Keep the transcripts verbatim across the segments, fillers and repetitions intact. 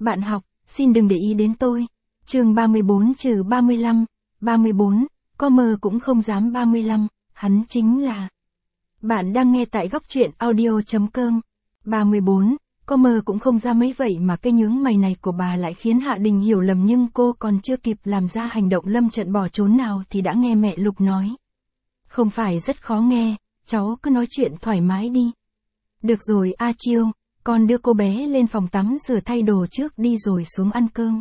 Bạn học, xin đừng để ý đến tôi. Chương ba mươi bốn trừ ba mươi lăm, ba mươi bốn, có mơ cũng không dám ba mươi lăm, hắn chính là. Bạn đang nghe tại góc truyện audio.com. ba mươi bốn, có mơ cũng không ra mấy vậy mà cái nhướng mày này của bà lại khiến Hạ Đình hiểu lầm, nhưng cô còn chưa kịp làm ra hành động lâm trận bỏ trốn nào thì đã nghe mẹ Lục nói. Không phải rất khó nghe, cháu cứ nói chuyện thoải mái đi. Được rồi A Chiêu, con đưa cô bé lên phòng tắm rửa thay đồ trước đi rồi xuống ăn cơm.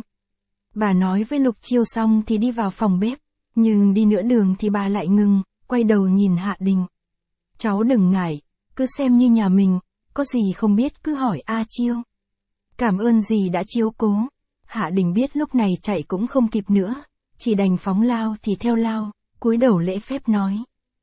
Bà nói với Lục Chiêu xong thì đi vào phòng bếp, nhưng đi nửa đường thì bà lại ngừng, quay đầu nhìn Hạ Đình. Cháu đừng ngại, cứ xem như nhà mình, có gì không biết cứ hỏi A Chiêu. Cảm ơn dì đã chiếu cố. Hạ Đình biết lúc này chạy cũng không kịp nữa, chỉ đành phóng lao thì theo lao, cúi đầu lễ phép nói.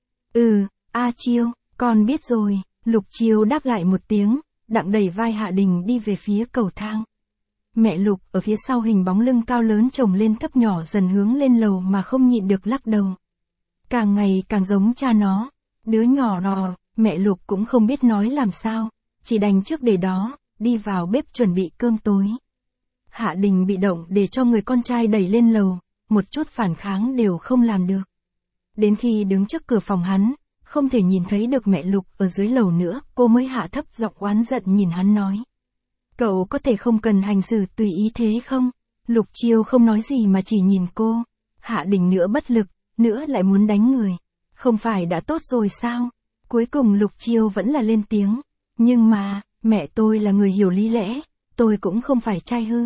Ừ, A Chiêu, con biết rồi. Lục Chiêu đáp lại một tiếng, đặng đẩy vai Hạ Đình đi về phía cầu thang. Mẹ Lục ở phía sau hình bóng lưng cao lớn chồng lên thấp nhỏ dần hướng lên lầu mà không nhịn được lắc đầu. Càng ngày càng giống cha nó, đứa nhỏ rò, mẹ Lục cũng không biết nói làm sao, chỉ đành trước để đó, đi vào bếp chuẩn bị cơm tối. Hạ Đình bị động để cho người con trai đẩy lên lầu, một chút phản kháng đều không làm được. Đến khi đứng trước cửa phòng hắn, không thể nhìn thấy được mẹ Lục ở dưới lầu nữa, cô mới hạ thấp giọng oán giận nhìn hắn nói. Cậu có thể không cần hành xử tùy ý thế không? Lục Chiêu không nói gì mà chỉ nhìn cô. Hạ Đình nữa bất lực, nữa lại muốn đánh người. Không phải đã tốt rồi sao? Cuối cùng Lục Chiêu vẫn là lên tiếng. Nhưng mà, mẹ tôi là người hiểu lý lẽ, tôi cũng không phải trai hư.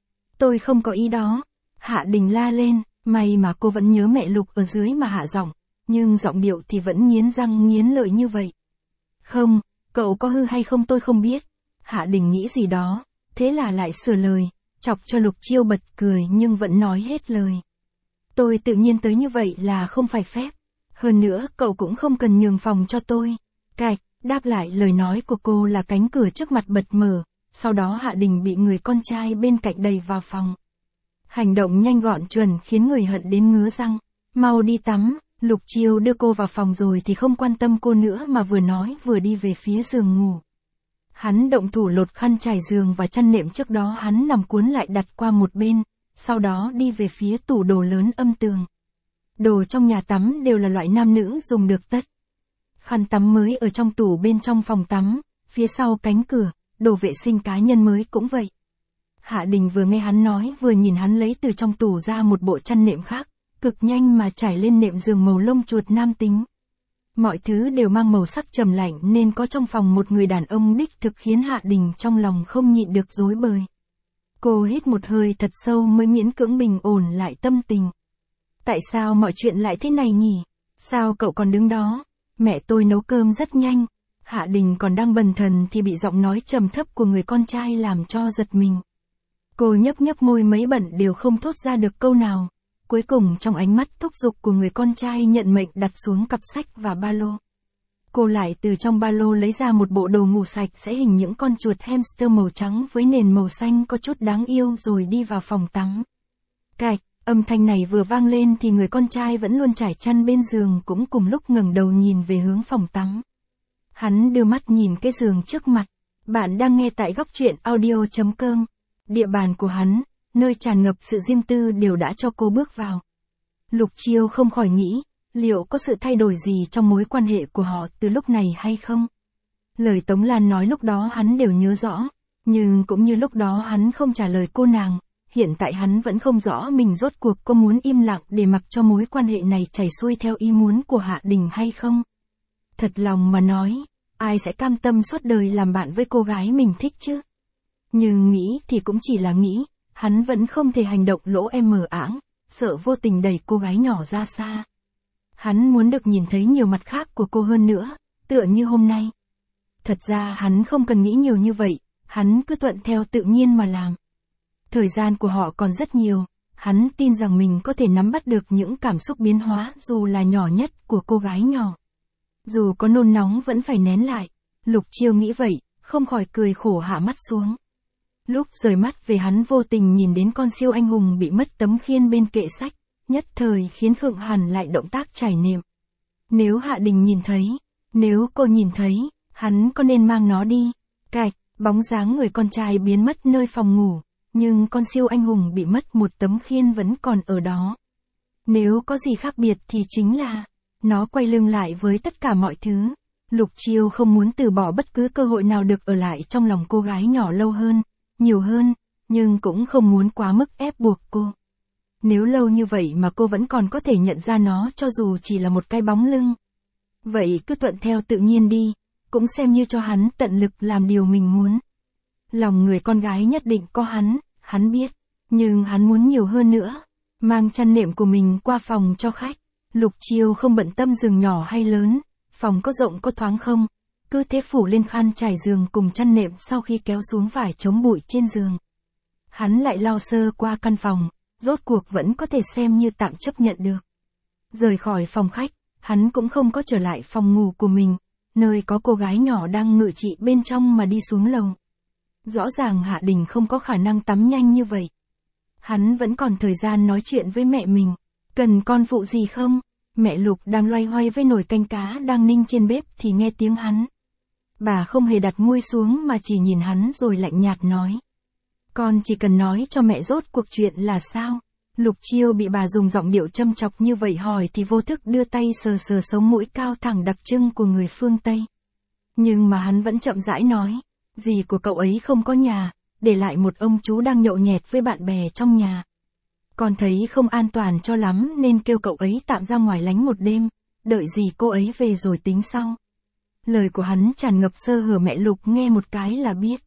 Tôi không có ý đó. Hạ Đình la lên, may mà cô vẫn nhớ mẹ Lục ở dưới mà hạ giọng, nhưng giọng điệu thì vẫn nghiến răng nghiến lợi như vậy. Không, cậu có hư hay không tôi không biết. Hạ Đình nghĩ gì đó, thế là lại sửa lời, chọc cho Lục Chiêu bật cười nhưng vẫn nói hết lời. Tôi tự nhiên tới như vậy là không phải phép. Hơn nữa, cậu cũng không cần nhường phòng cho tôi. Cạch, đáp lại lời nói của cô là cánh cửa trước mặt bật mở, sau đó Hạ Đình bị người con trai bên cạnh đẩy vào phòng. Hành động nhanh gọn chuẩn khiến người hận đến ngứa răng. Mau đi tắm. Lục Chiêu đưa cô vào phòng rồi thì không quan tâm cô nữa mà vừa nói vừa đi về phía giường ngủ. Hắn động thủ lột khăn trải giường và chăn nệm trước đó hắn nằm cuốn lại đặt qua một bên, sau đó đi về phía tủ đồ lớn âm tường. Đồ trong nhà tắm đều là loại nam nữ dùng được tất. Khăn tắm mới ở trong tủ bên trong phòng tắm, phía sau cánh cửa, đồ vệ sinh cá nhân mới cũng vậy. Hạ Đình vừa nghe hắn nói vừa nhìn hắn lấy từ trong tủ ra một bộ chăn nệm khác, cực nhanh mà trải lên nệm giường màu lông chuột nam tính. Mọi thứ đều mang màu sắc trầm lạnh nên có trong phòng một người đàn ông đích thực khiến Hạ Đình trong lòng không nhịn được rối bời. Cô hít một hơi thật sâu mới miễn cưỡng bình ổn lại tâm tình. Tại sao mọi chuyện lại thế này nhỉ? Sao cậu còn đứng đó? Mẹ tôi nấu cơm rất nhanh. Hạ Đình còn đang bần thần thì bị giọng nói trầm thấp của người con trai làm cho giật mình. Cô nhấp nhấp môi mấy bận đều không thốt ra được câu nào. Cuối cùng trong ánh mắt thúc giục của người con trai nhận mệnh đặt xuống cặp sách và ba lô. Cô lại từ trong ba lô lấy ra một bộ đồ ngủ sạch sẽ hình những con chuột hamster màu trắng với nền màu xanh có chút đáng yêu rồi đi vào phòng tắm. Cạch, âm thanh này vừa vang lên thì người con trai vẫn luôn trải chăn bên giường cũng cùng lúc ngẩng đầu nhìn về hướng phòng tắm. Hắn đưa mắt nhìn cái giường trước mặt. Bạn đang nghe tại góc truyện audio.com. Địa bàn của hắn, nơi tràn ngập sự riêng tư đều đã cho cô bước vào. Lục Chiêu không khỏi nghĩ, liệu có sự thay đổi gì trong mối quan hệ của họ từ lúc này hay không? Lời Tống Lan nói lúc đó hắn đều nhớ rõ, nhưng cũng như lúc đó hắn không trả lời cô nàng, hiện tại hắn vẫn không rõ mình rốt cuộc có muốn im lặng để mặc cho mối quan hệ này chảy xuôi theo ý muốn của Hạ Đình hay không? Thật lòng mà nói, ai sẽ cam tâm suốt đời làm bạn với cô gái mình thích chứ? Nhưng nghĩ thì cũng chỉ là nghĩ. Hắn vẫn không thể hành động lỗ em mờ ảng, sợ vô tình đẩy cô gái nhỏ ra xa. Hắn muốn được nhìn thấy nhiều mặt khác của cô hơn nữa, tựa như hôm nay. Thật ra hắn không cần nghĩ nhiều như vậy, hắn cứ thuận theo tự nhiên mà làm. Thời gian của họ còn rất nhiều, hắn tin rằng mình có thể nắm bắt được những cảm xúc biến hóa dù là nhỏ nhất của cô gái nhỏ. Dù có nôn nóng vẫn phải nén lại. Lục Chiêu nghĩ vậy, không khỏi cười khổ hạ mắt xuống. Lúc rời mắt về hắn vô tình nhìn đến con siêu anh hùng bị mất tấm khiên bên kệ sách, nhất thời khiến Khương Hàn lại động tác trải niệm. Nếu Hạ Đình nhìn thấy, nếu cô nhìn thấy, hắn có nên mang nó đi? Cạch, bóng dáng người con trai biến mất nơi phòng ngủ, nhưng con siêu anh hùng bị mất một tấm khiên vẫn còn ở đó. Nếu có gì khác biệt thì chính là, nó quay lưng lại với tất cả mọi thứ. Lục Chiêu không muốn từ bỏ bất cứ cơ hội nào được ở lại trong lòng cô gái nhỏ lâu hơn, nhiều hơn, nhưng cũng không muốn quá mức ép buộc cô. Nếu lâu như vậy mà cô vẫn còn có thể nhận ra nó cho dù chỉ là một cái bóng lưng. Vậy cứ thuận theo tự nhiên đi, cũng xem như cho hắn tận lực làm điều mình muốn. Lòng người con gái nhất định có hắn, hắn biết, nhưng hắn muốn nhiều hơn nữa. Mang chăn nệm của mình qua phòng cho khách. Lục Chiêu không bận tâm giường nhỏ hay lớn, phòng có rộng có thoáng không, cứ thế phủ lên khăn trải giường cùng chăn nệm sau khi kéo xuống vải chống bụi trên giường. Hắn lại lau sơ qua căn phòng, rốt cuộc vẫn có thể xem như tạm chấp nhận được. Rời khỏi phòng khách, hắn cũng không có trở lại phòng ngủ của mình, nơi có cô gái nhỏ đang ngự trị bên trong mà đi xuống lầu. Rõ ràng Hạ Đình không có khả năng tắm nhanh như vậy. Hắn vẫn còn thời gian nói chuyện với mẹ mình. Cần con phụ gì không? Mẹ Lục đang loay hoay với nồi canh cá đang ninh trên bếp thì nghe tiếng hắn. Bà không hề đặt muôi xuống mà chỉ nhìn hắn rồi lạnh nhạt nói. Con chỉ cần nói cho mẹ rốt cuộc chuyện là sao? Lục Chiêu bị bà dùng giọng điệu châm chọc như vậy hỏi thì vô thức đưa tay sờ sờ sống mũi cao thẳng đặc trưng của người phương Tây. Nhưng mà hắn vẫn chậm rãi nói. Dì của cậu ấy không có nhà, để lại một ông chú đang nhậu nhẹt với bạn bè trong nhà. Con thấy không an toàn cho lắm nên kêu cậu ấy tạm ra ngoài lánh một đêm, đợi dì cô ấy về rồi tính sau. Lời của hắn tràn ngập sơ hở, mẹ Lục nghe một cái là biết.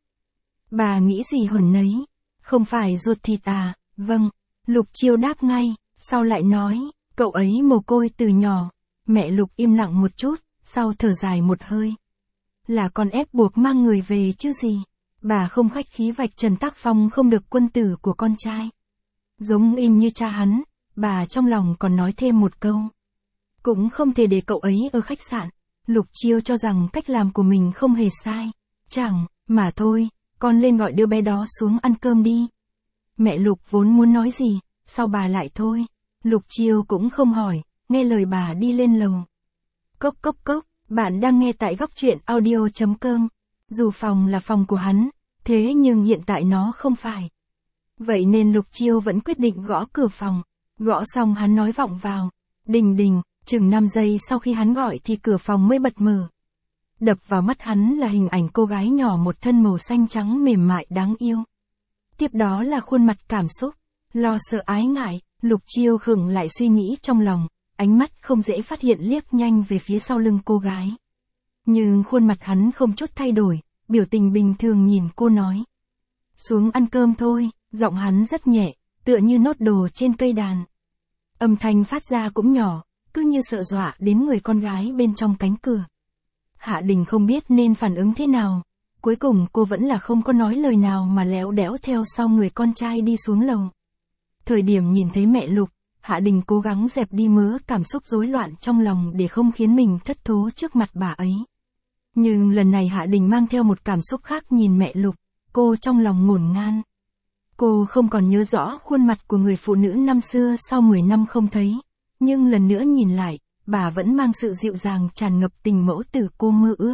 Bà nghĩ gì hồn nấy, không phải ruột thịt à? Vâng, Lục Chiêu đáp ngay, sau lại nói, cậu ấy mồ côi từ nhỏ. Mẹ Lục im lặng một chút, sau thở dài một hơi. Là con ép buộc mang người về chứ gì. Bà không khách khí vạch trần tác phong không được quân tử của con trai. Giống im như cha hắn, bà trong lòng còn nói thêm một câu. Cũng không thể để cậu ấy ở khách sạn. Lục Chiêu cho rằng cách làm của mình không hề sai. Chẳng, mà thôi, con lên gọi đứa bé đó xuống ăn cơm đi. Mẹ Lục vốn muốn nói gì, sau bà lại thôi. Lục Chiêu cũng không hỏi, nghe lời bà đi lên lầu. Cốc cốc cốc, bạn đang nghe tại góc truyện audio chấm com. Dù phòng là phòng của hắn, thế nhưng hiện tại nó không phải. Vậy nên Lục Chiêu vẫn quyết định gõ cửa phòng. Gõ xong hắn nói vọng vào. Đình đình, chừng năm giây sau khi hắn gọi thì cửa phòng mới bật mở. Đập vào mắt hắn là hình ảnh cô gái nhỏ một thân màu xanh trắng mềm mại đáng yêu. Tiếp đó là khuôn mặt cảm xúc, lo sợ ái ngại. Lục Chiêu khựng lại suy nghĩ trong lòng, ánh mắt không dễ phát hiện liếc nhanh về phía sau lưng cô gái. Nhưng khuôn mặt hắn không chút thay đổi, biểu tình bình thường nhìn cô nói. Xuống ăn cơm thôi, giọng hắn rất nhẹ, tựa như nốt đồ trên cây đàn. Âm thanh phát ra cũng nhỏ, cứ như sợ dọa đến người con gái bên trong cánh cửa. Hạ Đình không biết nên phản ứng thế nào, cuối cùng cô vẫn là không có nói lời nào mà léo đéo theo sau người con trai đi xuống lầu. Thời điểm nhìn thấy mẹ Lục, Hạ Đình cố gắng dẹp đi mớ cảm xúc rối loạn trong lòng để không khiến mình thất thố trước mặt bà ấy. Nhưng lần này Hạ Đình mang theo một cảm xúc khác nhìn mẹ Lục, cô trong lòng ngổn ngang. Cô không còn nhớ rõ khuôn mặt của người phụ nữ năm xưa sau mười năm không thấy, nhưng lần nữa nhìn lại, bà vẫn mang sự dịu dàng tràn ngập tình mẫu tử cô mơ ước.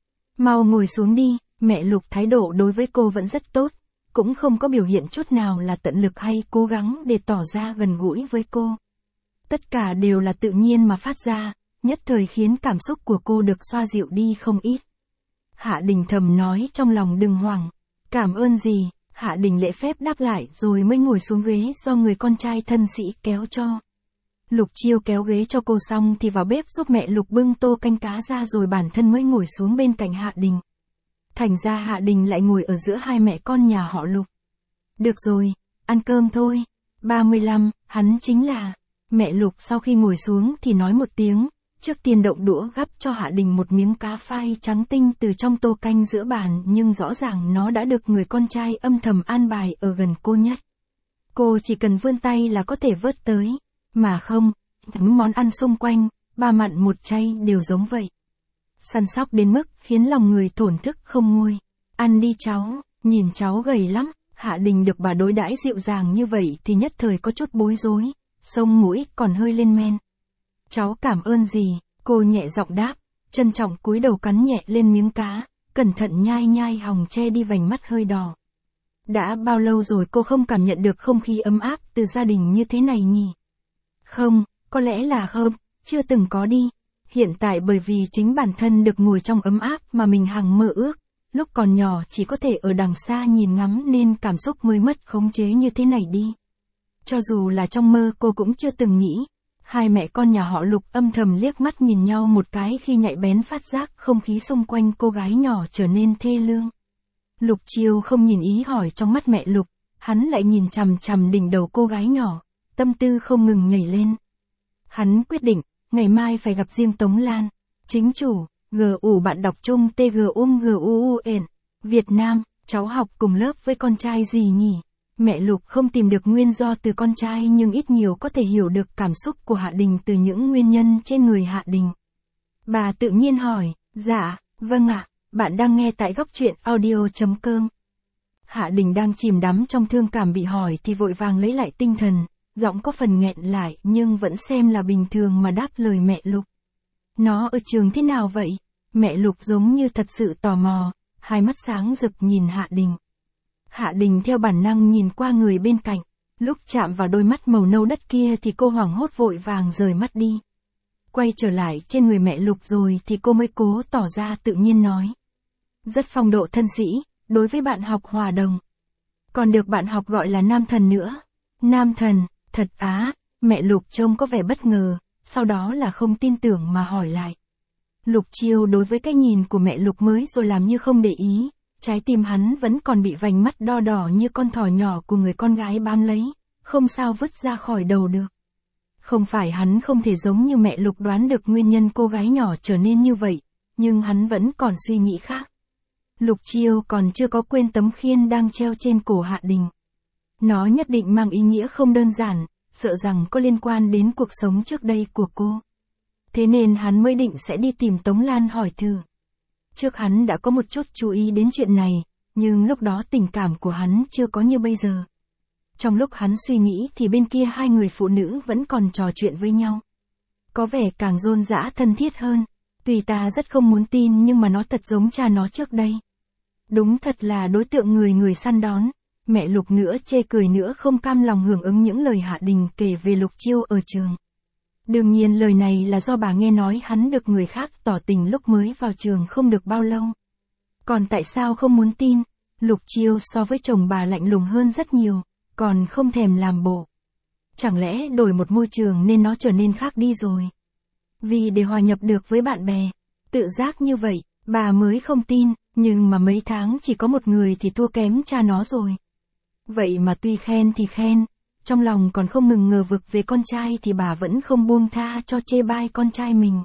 Mau ngồi xuống đi, mẹ Lục thái độ đối với cô vẫn rất tốt, cũng không có biểu hiện chút nào là tận lực hay cố gắng để tỏ ra gần gũi với cô. Tất cả đều là tự nhiên mà phát ra, nhất thời khiến cảm xúc của cô được xoa dịu đi không ít. Hạ Đình thầm nói trong lòng đừng hoảng. Cảm ơn gì? Hạ Đình lễ phép đáp lại rồi mới ngồi xuống ghế do người con trai thân sĩ kéo cho. Lục Chiêu kéo ghế cho cô xong thì vào bếp giúp mẹ Lục bưng tô canh cá ra rồi bản thân mới ngồi xuống bên cạnh Hạ Đình. Thành ra Hạ Đình lại ngồi ở giữa hai mẹ con nhà họ Lục. Được rồi, ăn cơm thôi. ba mươi lăm, hắn chính là. Mẹ Lục sau khi ngồi xuống thì nói một tiếng, trước tiên động đũa gắp cho Hạ Đình một miếng cá phai trắng tinh từ trong tô canh giữa bàn, nhưng rõ ràng nó đã được người con trai âm thầm an bài ở gần cô nhất. Cô chỉ cần vươn tay là có thể vớt tới, mà không, những món ăn xung quanh, ba mặn một chay đều giống vậy. Săn sóc đến mức khiến lòng người thổn thức không nguôi. Ăn đi cháu, nhìn cháu gầy lắm. Hạ Đình được bà đối đãi dịu dàng như vậy thì nhất thời có chút bối rối, sông mũi còn hơi lên men. Cháu cảm ơn gì? Cô nhẹ giọng đáp, trân trọng cúi đầu cắn nhẹ lên miếng cá, cẩn thận nhai nhai hòng che đi vành mắt hơi đỏ. Đã bao lâu rồi cô không cảm nhận được không khí ấm áp từ gia đình như thế này nhỉ? Không, có lẽ là không, chưa từng có đi. Hiện tại bởi vì chính bản thân được ngồi trong ấm áp mà mình hằng mơ ước, lúc còn nhỏ chỉ có thể ở đằng xa nhìn ngắm nên cảm xúc mới mất khống chế như thế này đi. Cho dù là trong mơ cô cũng chưa từng nghĩ. Hai mẹ con nhà họ Lục âm thầm liếc mắt nhìn nhau một cái khi nhạy bén phát giác không khí xung quanh cô gái nhỏ trở nên thê lương. Lục Chiêu không nhìn ý hỏi trong mắt mẹ Lục, hắn lại nhìn chằm chằm đỉnh đầu cô gái nhỏ, tâm tư không ngừng nhảy lên. Hắn quyết định, ngày mai phải gặp riêng Tống Lan. Chính chủ, G U bạn đọc chung T G U M G U U N. Việt Nam, cháu học cùng lớp với con trai gì nhỉ? Mẹ Lục không tìm được nguyên do từ con trai nhưng ít nhiều có thể hiểu được cảm xúc của Hạ Đình từ những nguyên nhân trên người Hạ Đình. Bà tự nhiên hỏi, dạ, vâng ạ, bạn đang nghe tại góc truyện audio chấm com. Hạ Đình đang chìm đắm trong thương cảm bị hỏi thì vội vàng lấy lại tinh thần, giọng có phần nghẹn lại nhưng vẫn xem là bình thường mà đáp lời mẹ Lục. Nó ở trường thế nào vậy? Mẹ Lục giống như thật sự tò mò, hai mắt sáng rực nhìn Hạ Đình. Hạ Đình theo bản năng nhìn qua người bên cạnh, lúc chạm vào đôi mắt màu nâu đất kia thì cô hoảng hốt vội vàng rời mắt đi. Quay trở lại trên người mẹ Lục rồi thì cô mới cố tỏ ra tự nhiên nói. Rất phong độ thân sĩ, đối với bạn học Hòa Đồng. Còn được bạn học gọi là Nam Thần nữa. Nam Thần, thật á, mẹ Lục trông có vẻ bất ngờ, sau đó là không tin tưởng mà hỏi lại. Lục Chiêu đối với cái nhìn của mẹ Lục mới rồi làm như không để ý. Trái tim hắn vẫn còn bị vành mắt đo đỏ như con thỏ nhỏ của người con gái bám lấy, không sao vứt ra khỏi đầu được. Không phải hắn không thể giống như mẹ Lục đoán được nguyên nhân cô gái nhỏ trở nên như vậy, nhưng hắn vẫn còn suy nghĩ khác. Lục Chiêu còn chưa có quên tấm khiên đang treo trên cổ Hạ Đình. Nó nhất định mang ý nghĩa không đơn giản, sợ rằng có liên quan đến cuộc sống trước đây của cô. Thế nên hắn mới định sẽ đi tìm Tống Lan hỏi thử. Trước hắn đã có một chút chú ý đến chuyện này, nhưng lúc đó tình cảm của hắn chưa có như bây giờ. Trong lúc hắn suy nghĩ thì bên kia hai người phụ nữ vẫn còn trò chuyện với nhau. Có vẻ càng rôn rã thân thiết hơn. Tùy ta rất không muốn tin nhưng mà nó thật giống cha nó trước đây. Đúng thật là đối tượng người người săn đón. Mẹ Lục nữa chê cười nữa không cam lòng hưởng ứng những lời Hạ Đình kể về Lục Chiêu ở trường. Đương nhiên lời này là do bà nghe nói hắn được người khác tỏ tình lúc mới vào trường không được bao lâu. Còn tại sao không muốn tin? Lục Chiêu so với chồng bà lạnh lùng hơn rất nhiều, còn không thèm làm bộ. Chẳng lẽ đổi một môi trường nên nó trở nên khác đi rồi? Vì để hòa nhập được với bạn bè, tự giác như vậy, bà mới không tin, nhưng mà mấy tháng chỉ có một người thì thua kém cha nó rồi. Vậy mà tuy khen thì khen, trong lòng còn không ngừng ngờ vực về con trai thì bà vẫn không buông tha cho chê bai con trai mình.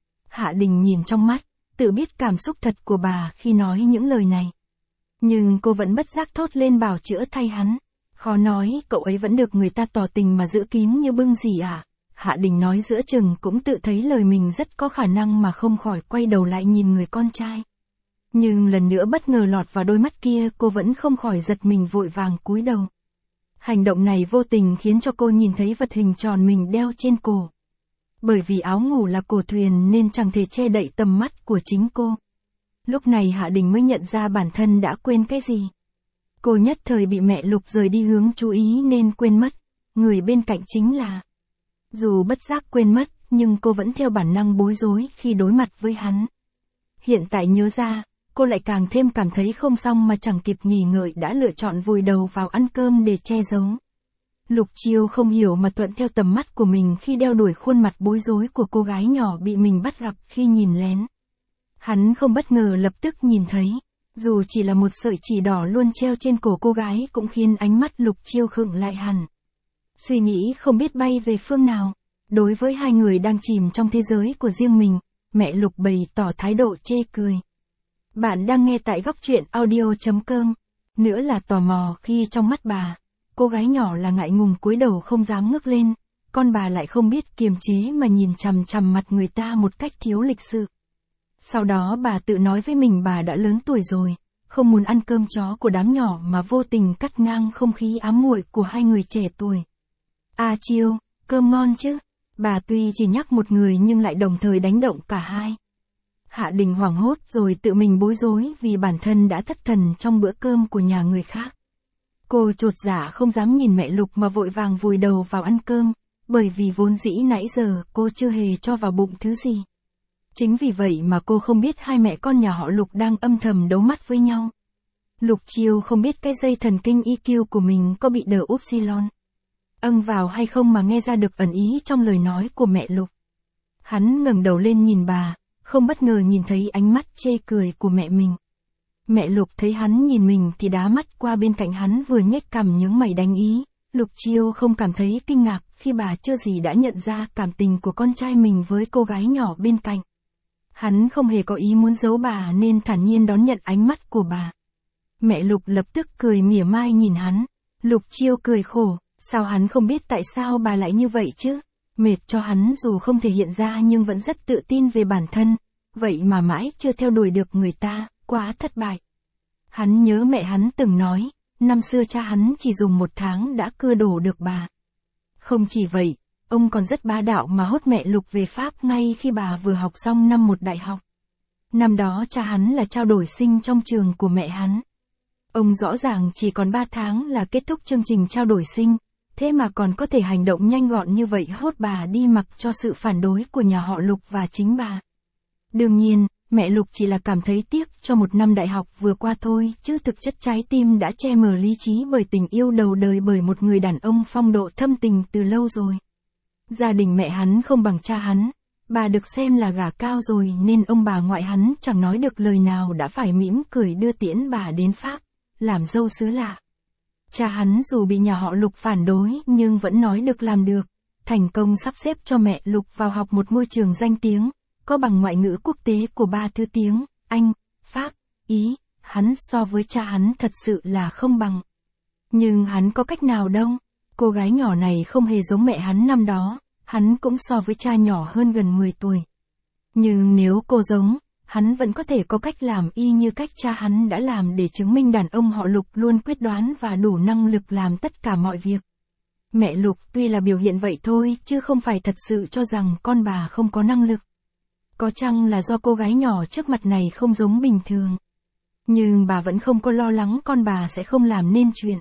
Hạ Đình nhìn trong mắt, tự biết cảm xúc thật của bà khi nói những lời này. Nhưng cô vẫn bất giác thốt lên bảo chữa thay hắn. Khó nói, cậu ấy vẫn được người ta tỏ tình mà giữ kín như bưng gì à? Hạ Đình nói giữa chừng cũng tự thấy lời mình rất có khả năng mà không khỏi quay đầu lại nhìn người con trai. Nhưng lần nữa bất ngờ lọt vào đôi mắt kia cô vẫn không khỏi giật mình vội vàng cúi đầu. Hành động này vô tình khiến cho cô nhìn thấy vật hình tròn mình đeo trên cổ. Bởi vì áo ngủ là cổ thuyền nên chẳng thể che đậy tầm mắt của chính cô. Lúc này Hạ Đình mới nhận ra bản thân đã quên cái gì. Cô nhất thời bị mẹ Lục rời đi hướng chú ý nên quên mất, người bên cạnh chính là. Dù bất giác quên mất, nhưng cô vẫn theo bản năng bối rối khi đối mặt với hắn. Hiện tại nhớ ra, cô lại càng thêm cảm thấy không xong mà chẳng kịp nghỉ ngợi đã lựa chọn vùi đầu vào ăn cơm để che giấu. Lục Chiêu không hiểu mà thuận theo tầm mắt của mình khi đeo đuổi khuôn mặt bối rối của cô gái nhỏ bị mình bắt gặp khi nhìn lén. Hắn không bất ngờ lập tức nhìn thấy, dù chỉ là một sợi chỉ đỏ luôn treo trên cổ cô gái cũng khiến ánh mắt Lục Chiêu khựng lại hẳn. Suy nghĩ không biết bay về phương nào. Đối với hai người đang chìm trong thế giới của riêng mình, mẹ Lục bày tỏ thái độ chê cười. Bạn đang nghe tại góc truyện audio chấm com. Nữa là tò mò khi trong mắt bà, cô gái nhỏ là ngại ngùng cúi đầu không dám ngước lên, con bà lại không biết kiềm chế mà nhìn chằm chằm mặt người ta một cách thiếu lịch sự. Sau đó bà tự nói với mình bà đã lớn tuổi rồi, không muốn ăn cơm chó của đám nhỏ mà vô tình cắt ngang không khí ám muội của hai người trẻ tuổi. À Chiêu, cơm ngon chứ? Bà tuy chỉ nhắc một người nhưng lại đồng thời đánh động cả hai. Hạ Đình hoảng hốt rồi tự mình bối rối vì bản thân đã thất thần trong bữa cơm của nhà người khác. Cô chột dạ không dám nhìn mẹ Lục mà vội vàng vùi đầu vào ăn cơm, bởi vì vốn dĩ nãy giờ cô chưa hề cho vào bụng thứ gì. Chính vì vậy mà cô không biết hai mẹ con nhà họ Lục đang âm thầm đấu mắt với nhau. Lục Chiêu không biết cái dây thần kinh i kiu của mình có bị đờ upsilon âng vào hay không mà nghe ra được ẩn ý trong lời nói của mẹ Lục. Hắn ngẩng đầu lên nhìn bà, không bất ngờ nhìn thấy ánh mắt chê cười của mẹ mình. Mẹ Lục thấy hắn nhìn mình thì đá mắt qua bên cạnh hắn vừa nhếch cằm nhướng mày đánh ý. Lục Chiêu không cảm thấy kinh ngạc khi bà chưa gì đã nhận ra cảm tình của con trai mình với cô gái nhỏ bên cạnh. Hắn không hề có ý muốn giấu bà nên thản nhiên đón nhận ánh mắt của bà. Mẹ Lục lập tức cười mỉa mai nhìn hắn. Lục Chiêu cười khổ, sao hắn không biết tại sao bà lại như vậy chứ? Mệt cho hắn dù không thể hiện ra nhưng vẫn rất tự tin về bản thân, vậy mà mãi chưa theo đuổi được người ta, quá thất bại. Hắn nhớ mẹ hắn từng nói, năm xưa cha hắn chỉ dùng một tháng đã cưa đổ được bà. Không chỉ vậy, ông còn rất bá đạo mà hốt mẹ Lục về Pháp ngay khi bà vừa học xong năm một đại học. Năm đó cha hắn là trao đổi sinh trong trường của mẹ hắn. Ông rõ ràng chỉ còn ba tháng là kết thúc chương trình trao đổi sinh, thế mà còn có thể hành động nhanh gọn như vậy hốt bà đi mặc cho sự phản đối của nhà họ Lục và chính bà. Đương nhiên, mẹ Lục chỉ là cảm thấy tiếc cho một năm đại học vừa qua thôi, chứ thực chất trái tim đã che mờ lý trí bởi tình yêu đầu đời bởi một người đàn ông phong độ thâm tình từ lâu rồi. Gia đình mẹ hắn không bằng cha hắn, bà được xem là gả cao rồi nên ông bà ngoại hắn chẳng nói được lời nào đã phải mỉm cười đưa tiễn bà đến Pháp, làm dâu xứ lạ. Cha hắn dù bị nhà họ Lục phản đối nhưng vẫn nói được làm được, thành công sắp xếp cho mẹ Lục vào học một ngôi trường danh tiếng, có bằng ngoại ngữ quốc tế của ba thứ tiếng, Anh, Pháp, Ý, hắn so với cha hắn thật sự là không bằng. Nhưng hắn có cách nào đâu, cô gái nhỏ này không hề giống mẹ hắn năm đó, hắn cũng so với cha nhỏ hơn gần mười tuổi. Nhưng nếu cô giống, hắn vẫn có thể có cách làm y như cách cha hắn đã làm để chứng minh đàn ông họ Lục luôn quyết đoán và đủ năng lực làm tất cả mọi việc. Mẹ Lục tuy là biểu hiện vậy thôi chứ không phải thật sự cho rằng con bà không có năng lực. Có chăng là do cô gái nhỏ trước mặt này không giống bình thường. Nhưng bà vẫn không có lo lắng con bà sẽ không làm nên chuyện.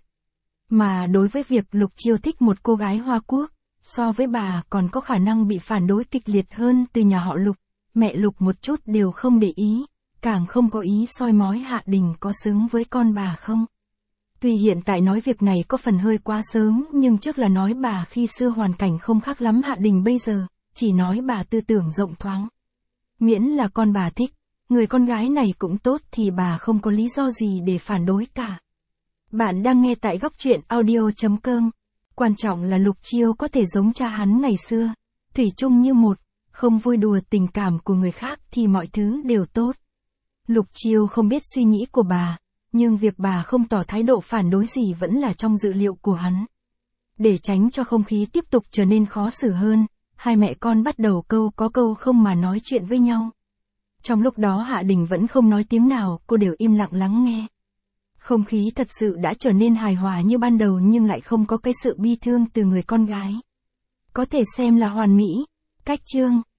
Mà đối với việc Lục Chiêu thích một cô gái Hoa Quốc, so với bà còn có khả năng bị phản đối kịch liệt hơn từ nhà họ Lục, mẹ Lục một chút đều không để ý, càng không có ý soi mói Hạ Đình có xứng với con bà không. Tuy hiện tại nói việc này có phần hơi quá sớm nhưng trước là nói bà khi xưa hoàn cảnh không khác lắm Hạ Đình bây giờ, chỉ nói bà tư tưởng rộng thoáng. Miễn là con bà thích, người con gái này cũng tốt thì bà không có lý do gì để phản đối cả. Bạn đang nghe tại góc truyện audio chấm com. Quan trọng là Lục Chiêu có thể giống cha hắn ngày xưa, thủy chung như một, không vui đùa tình cảm của người khác thì mọi thứ đều tốt. Lục Chiêu không biết suy nghĩ của bà, nhưng việc bà không tỏ thái độ phản đối gì vẫn là trong dự liệu của hắn. Để tránh cho không khí tiếp tục trở nên khó xử hơn, hai mẹ con bắt đầu câu có câu không mà nói chuyện với nhau. Trong lúc đó Hạ Đình vẫn không nói tiếng nào, cô đều im lặng lắng nghe. Không khí thật sự đã trở nên hài hòa như ban đầu nhưng lại không có cái sự bi thương từ người con gái. Có thể xem là hoàn mỹ. Cách chương